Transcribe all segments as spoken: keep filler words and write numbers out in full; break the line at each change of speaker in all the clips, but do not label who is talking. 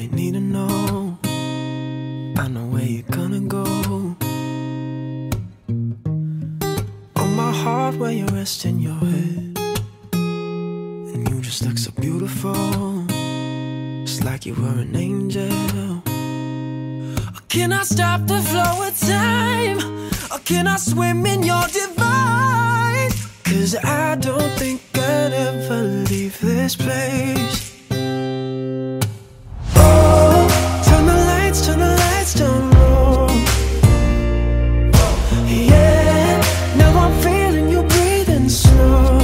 you need to know. I know where you're gonna go. On my heart where you're resting your head, and you just look so beautiful, just like you were an angel. Can I stop the flow of time? Or can I swim in your divine? Cause I don't think I'd ever leave this place. Oh, turn the lights, turn the lights down low. Yeah, now I'm feeling you breathing slow.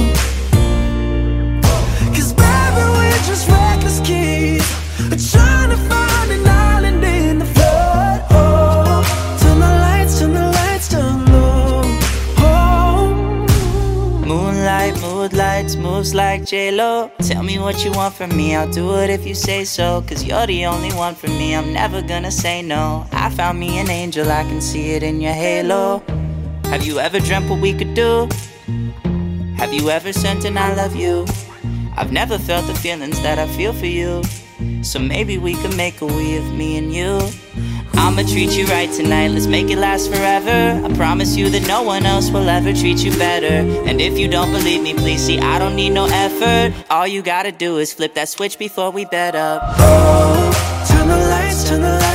Cause baby, we're just reckless kids, trying to find an island in the flood. Oh, turn the lights, turn the lights down low. Oh,
moonlight, mood lights, moves like J-Lo. Tell me what you want from me, I'll do it if you say so. Cause you're the only one for me, I'm never gonna say no. I found me an angel, I can see it in your halo. Have you ever dreamt what we could do? Have you ever sent an I love you? I've never felt the feelings that I feel for you. So maybe we could make a we of me and you. I'ma treat you right tonight, let's make it last forever. I promise you that no one else will ever treat you better. And if you don't believe me, please see, I don't need no effort. All you gotta do is flip that switch before we bed up.
oh, turn the lights, turn the lights